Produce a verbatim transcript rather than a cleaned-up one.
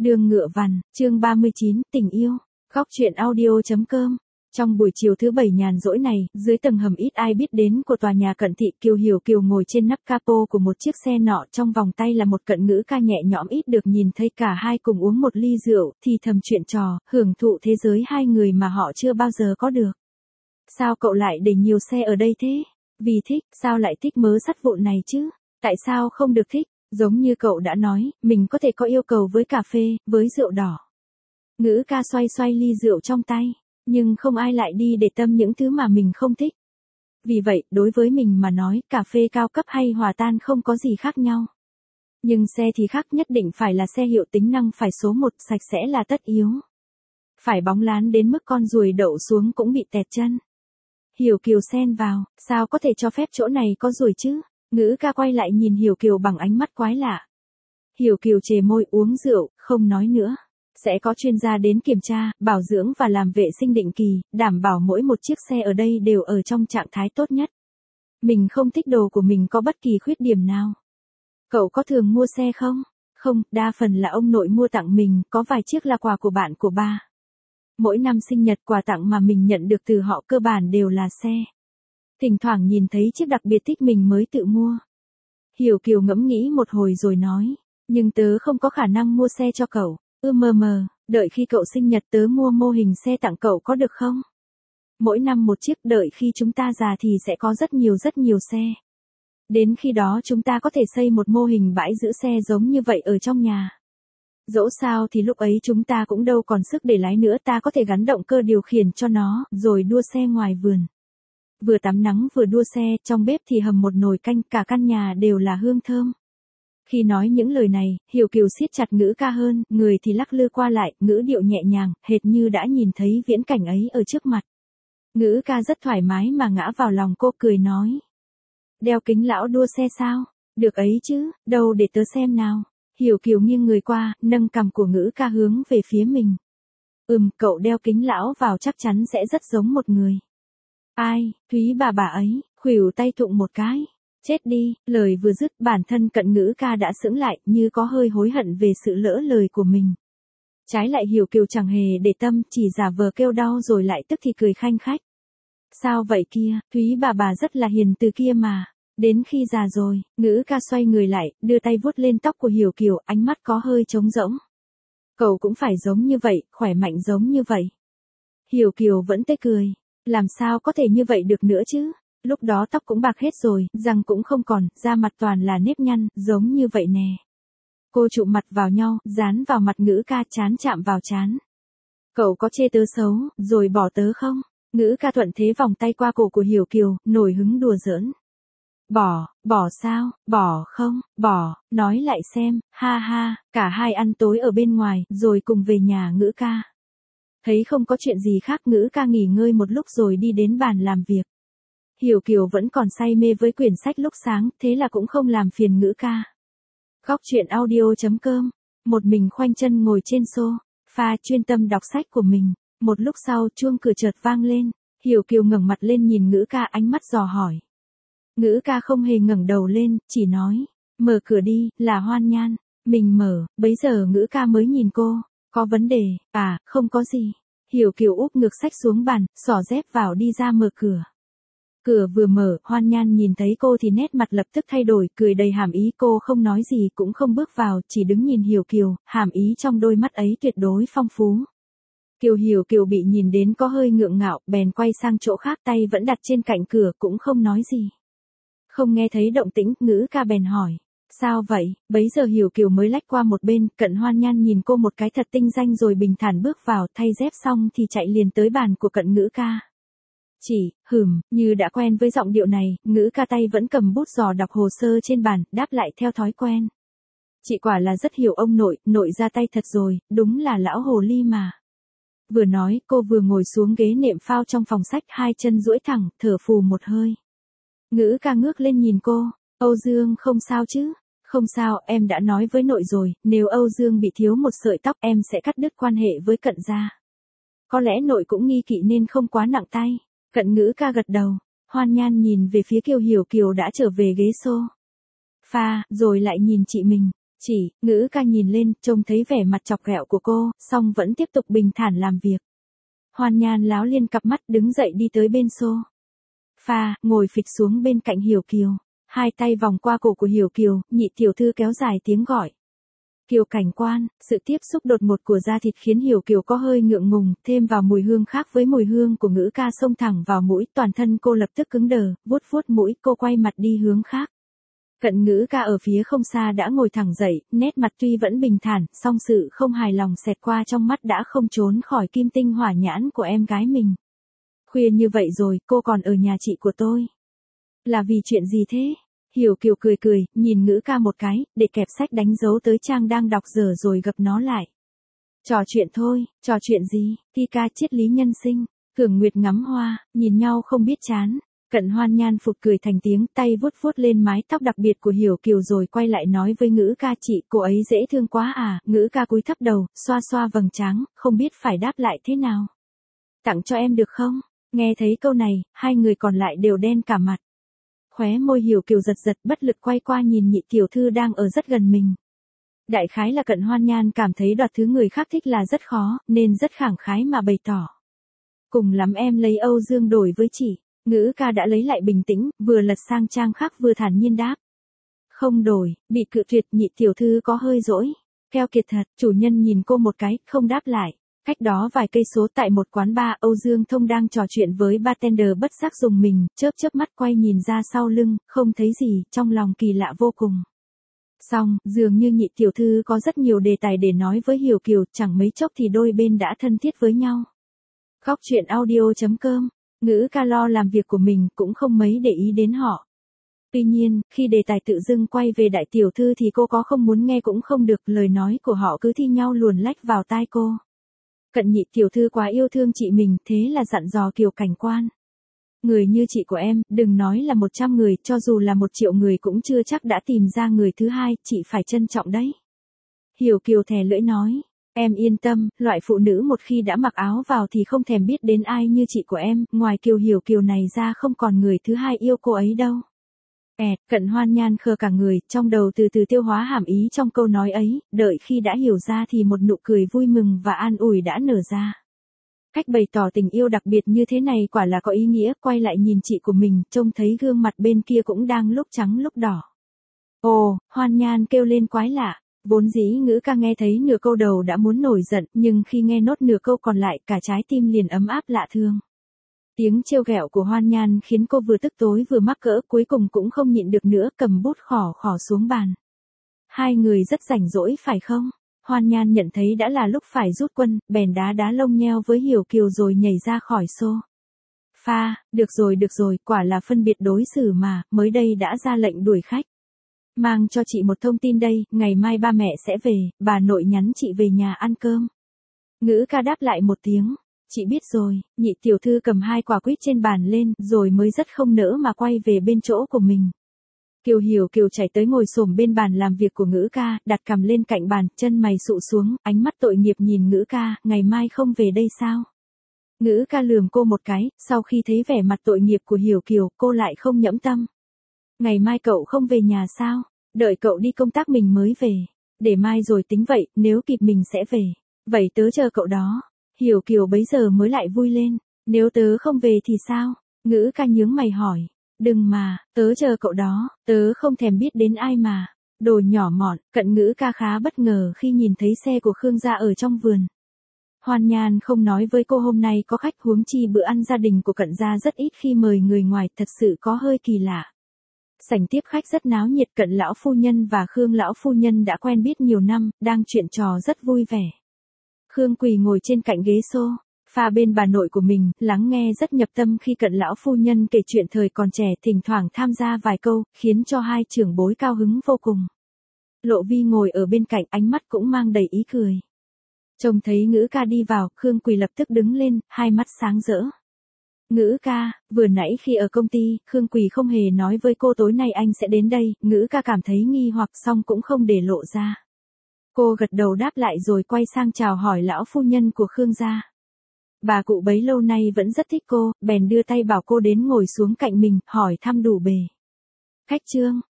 Đường Ngựa Vằn, chương ba mươi chín, tình yêu. Góc truyện audio chấm com. Trong buổi chiều thứ bảy nhàn rỗi này, dưới tầng hầm ít ai biết đến của tòa nhà Cận Thị, Kiều Hiểu Kiều ngồi trên nắp capo của một chiếc xe nọ, trong vòng tay là một cận ngữ ca nhẹ nhõm ít được nhìn thấy, cả hai cùng uống một ly rượu, thì thầm chuyện trò, hưởng thụ thế giới hai người mà họ chưa bao giờ có được. Sao cậu lại để nhiều xe ở đây thế? Vì thích, sao lại thích mớ sắt vụn này chứ? Tại sao không được thích? Giống như cậu đã nói, mình có thể có yêu cầu với cà phê, với rượu đỏ. Ngữ ca xoay xoay ly rượu trong tay, nhưng không ai lại đi để tâm những thứ mà mình không thích. Vì vậy, đối với mình mà nói, cà phê cao cấp hay hòa tan không có gì khác nhau. Nhưng xe thì khác, nhất định phải là xe hiệu tính năng phải số một, sạch sẽ là tất yếu. Phải bóng láng đến mức con ruồi đậu xuống cũng bị tẹt chân. Hiểu Kiều xen vào, sao có thể cho phép chỗ này có ruồi chứ? Ngữ ca quay lại nhìn Hiểu Kiều bằng ánh mắt quái lạ. Hiểu Kiều chề môi uống rượu, không nói nữa. Sẽ có chuyên gia đến kiểm tra, bảo dưỡng và làm vệ sinh định kỳ, đảm bảo mỗi một chiếc xe ở đây đều ở trong trạng thái tốt nhất. Mình không thích đồ của mình có bất kỳ khuyết điểm nào. Cậu có thường mua xe không? Không, đa phần là ông nội mua tặng mình, có vài chiếc là quà của bạn của ba. Mỗi năm sinh nhật quà tặng mà mình nhận được từ họ cơ bản đều là xe. Thỉnh thoảng nhìn thấy chiếc đặc biệt thích mình mới tự mua. Hiểu Kiều ngẫm nghĩ một hồi rồi nói, nhưng tớ không có khả năng mua xe cho cậu. Ư mờ mờ, đợi khi cậu sinh nhật tớ mua mô hình xe tặng cậu có được không? Mỗi năm một chiếc, đợi khi chúng ta già thì sẽ có rất nhiều rất nhiều xe. Đến khi đó chúng ta có thể xây một mô hình bãi giữ xe giống như vậy ở trong nhà. Dẫu sao thì lúc ấy chúng ta cũng đâu còn sức để lái nữa, ta có thể gắn động cơ điều khiển cho nó, rồi đua xe ngoài vườn. Vừa tắm nắng vừa đua xe, trong bếp thì hầm một nồi canh, cả căn nhà đều là hương thơm. Khi nói những lời này, Hiểu Kiều siết chặt ngữ ca hơn, người thì lắc lư qua lại, ngữ điệu nhẹ nhàng, hệt như đã nhìn thấy viễn cảnh ấy ở trước mặt. Ngữ ca rất thoải mái mà ngã vào lòng cô, cười nói. Đeo kính lão đua xe sao? Được ấy chứ, đâu để tớ xem nào. Hiểu Kiều nghiêng người qua, nâng cằm của ngữ ca hướng về phía mình. Ừm, cậu đeo kính lão vào chắc chắn sẽ rất giống một người. Ai, Thúy bà bà ấy, khuỷu tay thụng một cái. Chết đi, lời vừa dứt, bản thân cận ngữ ca đã sững lại, như có hơi hối hận về sự lỡ lời của mình. Trái lại Hiểu Kiều chẳng hề để tâm, chỉ giả vờ kêu đau rồi lại tức thì cười khanh khách. Sao vậy kia, Thúy bà bà rất là hiền từ kia mà. Đến khi già rồi, ngữ ca xoay người lại, đưa tay vuốt lên tóc của Hiểu Kiều, ánh mắt có hơi trống rỗng. Cậu cũng phải giống như vậy, khỏe mạnh giống như vậy. Hiểu Kiều vẫn tê cười. Làm sao có thể như vậy được nữa chứ? Lúc đó tóc cũng bạc hết rồi, răng cũng không còn, da mặt toàn là nếp nhăn, giống như vậy nè. Cô chụm mặt vào nhau, dán vào mặt ngữ ca, trán chạm vào trán. Cậu có chê tớ xấu, rồi bỏ tớ không? Ngữ ca thuận thế vòng tay qua cổ của Hiểu Kiều, nổi hứng đùa giỡn. Bỏ, bỏ sao, bỏ không, bỏ, nói lại xem, ha ha, cả hai ăn tối ở bên ngoài, rồi cùng về nhà ngữ ca. Thấy không có chuyện gì khác, ngữ ca nghỉ ngơi một lúc rồi đi đến bàn làm việc. Hiểu Kiều vẫn còn say mê với quyển sách lúc sáng, thế là cũng không làm phiền ngữ ca. Góc truyện audio chấm com. Một mình khoanh chân ngồi trên sofa, chuyên tâm đọc sách của mình. Một lúc sau, chuông cửa chợt vang lên. Hiểu Kiều ngẩng mặt lên nhìn ngữ ca, ánh mắt dò hỏi. Ngữ ca không hề ngẩng đầu lên, chỉ nói, mở cửa đi, là Hoan Nhan. Mình mở, bấy giờ ngữ ca mới nhìn cô. Có vấn đề, à, không có gì. Hiểu Kiều úp ngược sách xuống bàn, xỏ dép vào đi ra mở cửa. Cửa vừa mở, Hoan Nhan nhìn thấy cô thì nét mặt lập tức thay đổi, cười đầy hàm ý. Cô không nói gì cũng không bước vào, chỉ đứng nhìn Hiểu Kiều, hàm ý trong đôi mắt ấy tuyệt đối phong phú. Kiều Hiểu Kiều bị nhìn đến có hơi ngượng ngạo, bèn quay sang chỗ khác, tay vẫn đặt trên cạnh cửa, cũng không nói gì. Không nghe thấy động tĩnh, ngữ ca bèn hỏi. Sao vậy? Bấy giờ Hiểu Kiều mới lách qua một bên, cận Hoan Nhan nhìn cô một cái thật tinh danh rồi bình thản bước vào, thay dép xong thì chạy liền tới bàn của cận ngữ ca. Chỉ, hừm, như đã quen với giọng điệu này, ngữ ca tay vẫn cầm bút dò đọc hồ sơ trên bàn, đáp lại theo thói quen. Chị quả là rất hiểu ông nội, nội ra tay thật rồi, đúng là lão hồ ly mà. Vừa nói, cô vừa ngồi xuống ghế nệm phao trong phòng sách, hai chân duỗi thẳng, thở phù một hơi. Ngữ ca ngước lên nhìn cô, Âu Dương không sao chứ? Không sao, em đã nói với nội rồi, nếu Âu Dương bị thiếu một sợi tóc em sẽ cắt đứt quan hệ với cận gia. Có lẽ nội cũng nghi kỵ nên không quá nặng tay. Cận ngữ ca gật đầu, Hoan Nhan nhìn về phía Kiều Hiểu Kiều đã trở về ghế sofa, rồi lại nhìn chị mình. Chỉ, Ngữ ca nhìn lên, trông thấy vẻ mặt chọc ghẹo của cô, song vẫn tiếp tục bình thản làm việc. Hoan Nhan láo liên cặp mắt đứng dậy đi tới bên xô pha, ngồi phịch xuống bên cạnh Hiểu Kiều. Hai tay vòng qua cổ của Hiểu Kiều, nhị tiểu thư kéo dài tiếng gọi. Kiều Cảnh Quan, sự tiếp xúc đột ngột của da thịt khiến Hiểu Kiều có hơi ngượng ngùng, thêm vào mùi hương khác với mùi hương của Ngữ ca xông thẳng vào mũi, toàn thân cô lập tức cứng đờ, vuốt vuốt mũi, cô quay mặt đi hướng khác. Cận Ngữ ca ở phía không xa đã ngồi thẳng dậy, nét mặt tuy vẫn bình thản, song sự không hài lòng xẹt qua trong mắt đã không trốn khỏi kim tinh hỏa nhãn của em gái mình. Khuya như vậy rồi, cô còn ở nhà chị của tôi. Là vì chuyện gì thế? Hiểu Kiều cười cười, nhìn Ngữ ca một cái, để kẹp sách đánh dấu tới trang đang đọc dở rồi gập nó lại. Trò chuyện thôi, trò chuyện gì? Thi ca triết lý nhân sinh. Thường Nguyệt ngắm hoa, nhìn nhau không biết chán. Cận Hoan Nhan phụt cười thành tiếng, tay vuốt vuốt lên mái tóc đặc biệt của Hiểu Kiều rồi quay lại nói với Ngữ ca, chị, cô ấy dễ thương quá à. Ngữ ca cúi thấp đầu, xoa xoa vầng trán, không biết phải đáp lại thế nào. Tặng cho em được không? Nghe thấy câu này, hai người còn lại đều đen cả mặt. Khóe môi Hiểu Kiều giật giật, bất lực quay qua nhìn nhị tiểu thư đang ở rất gần mình. Đại khái là Cận Hoan Nhan cảm thấy đoạt thứ người khác thích là rất khó, nên rất khẳng khái mà bày tỏ. Cùng lắm em lấy Âu Dương đổi với chị. Ngữ ca đã lấy lại bình tĩnh, vừa lật sang trang khác vừa thản nhiên đáp. Không đổi, bị cự tuyệt, nhị tiểu thư có hơi dỗi. Keo kiệt thật, chủ nhân nhìn cô một cái, không đáp lại. Cách đó vài cây số tại một quán bar, Âu Dương Thông đang trò chuyện với bartender bất giác dùng mình, chớp chớp mắt quay nhìn ra sau lưng, không thấy gì, trong lòng kỳ lạ vô cùng. Xong, dường như nhị tiểu thư có rất nhiều đề tài để nói với Hiểu Kiều, chẳng mấy chốc thì đôi bên đã thân thiết với nhau. Góc truyện audio chấm com, Ngữ ca lo làm việc của mình cũng không mấy để ý đến họ. Tuy nhiên, khi đề tài tự dưng quay về đại tiểu thư thì cô có không muốn nghe cũng không được, lời nói của họ cứ thi nhau luồn lách vào tai cô. Cận nhị tiểu thư quá yêu thương chị mình, thế là dặn dò Kiều Cảnh Quan. Người như chị của em, đừng nói là một trăm người, cho dù là một triệu người cũng chưa chắc đã tìm ra người thứ hai, chị phải trân trọng đấy. Hiểu Kiều thè lưỡi nói, em yên tâm, loại phụ nữ một khi đã mặc áo vào thì không thèm biết đến ai như chị của em, ngoài Kiều Hiểu Kiều này ra không còn người thứ hai yêu cô ấy đâu. Ẹt, Cận Hoan Nhan khờ cả người, trong đầu từ từ tiêu hóa hàm ý trong câu nói ấy, đợi khi đã hiểu ra thì một nụ cười vui mừng và an ủi đã nở ra. Cách bày tỏ tình yêu đặc biệt như thế này quả là có ý nghĩa, quay lại nhìn chị của mình, trông thấy gương mặt bên kia cũng đang lúc trắng lúc đỏ. Ồ, Hoan Nhan kêu lên quái lạ, vốn dĩ Ngữ ca nghe thấy nửa câu đầu đã muốn nổi giận, nhưng khi nghe nốt nửa câu còn lại cả trái tim liền ấm áp lạ thương. Tiếng trêu ghẹo của Hoan Nhan khiến cô vừa tức tối vừa mắc cỡ, cuối cùng cũng không nhịn được nữa, cầm bút khỏ khỏ xuống bàn. Hai người rất rảnh rỗi phải không? Hoan Nhan nhận thấy đã là lúc phải rút quân, bèn đá đá lông nheo với Hiểu Kiều rồi nhảy ra khỏi xô pha. Được rồi được rồi, quả là phân biệt đối xử mà, mới đây đã ra lệnh đuổi khách. Mang cho chị một thông tin đây, ngày mai ba mẹ sẽ về, bà nội nhắn chị về nhà ăn cơm. Ngữ ca đáp lại một tiếng. Chị biết rồi, nhị tiểu thư cầm hai quả quýt trên bàn lên, rồi mới rất không nỡ mà quay về bên chỗ của mình. Kiều Hiểu Kiều chạy tới ngồi xổm bên bàn làm việc của Ngữ ca, đặt cằm lên cạnh bàn, chân mày sụ xuống, ánh mắt tội nghiệp nhìn Ngữ ca, ngày mai không về đây sao? Ngữ ca lườm cô một cái, sau khi thấy vẻ mặt tội nghiệp của Hiểu Kiều, cô lại không nhẫm tâm. Ngày mai cậu không về nhà sao? Đợi cậu đi công tác mình mới về. Để mai rồi tính vậy, nếu kịp mình sẽ về. Vậy tớ chờ cậu đó. Hiểu Kiều bấy giờ mới lại vui lên. Nếu tớ không về thì sao? Ngữ ca nhướng mày hỏi. Đừng mà, tớ chờ cậu đó, tớ không thèm biết đến ai mà. Đồ nhỏ mọn, Cận Ngữ ca khá bất ngờ khi nhìn thấy xe của Khương gia ở trong vườn. Hoan Nhan không nói với cô hôm nay có khách, huống chi bữa ăn gia đình của Cận gia rất ít khi mời người ngoài, thật sự có hơi kỳ lạ. Sảnh tiếp khách rất náo nhiệt, Cận lão phu nhân và Khương lão phu nhân đã quen biết nhiều năm, đang chuyện trò rất vui vẻ. Khương Quỳ ngồi trên cạnh ghế xô pha bên bà nội của mình, lắng nghe rất nhập tâm khi Cận lão phu nhân kể chuyện thời còn trẻ, thỉnh thoảng tham gia vài câu, khiến cho hai trưởng bối cao hứng vô cùng. Lộ Vi ngồi ở bên cạnh, ánh mắt cũng mang đầy ý cười. Trông thấy Ngữ ca đi vào, Khương Quỳ lập tức đứng lên, hai mắt sáng rỡ. Ngữ ca, vừa nãy khi ở công ty, Khương Quỳ không hề nói với cô tối nay anh sẽ đến đây, Ngữ ca cảm thấy nghi hoặc xong cũng không để lộ ra. Cô gật đầu đáp lại rồi quay sang chào hỏi lão phu nhân của Khương gia. Bà cụ bấy lâu nay vẫn rất thích cô, bèn đưa tay bảo cô đến ngồi xuống cạnh mình, hỏi thăm đủ bề. Khách trương,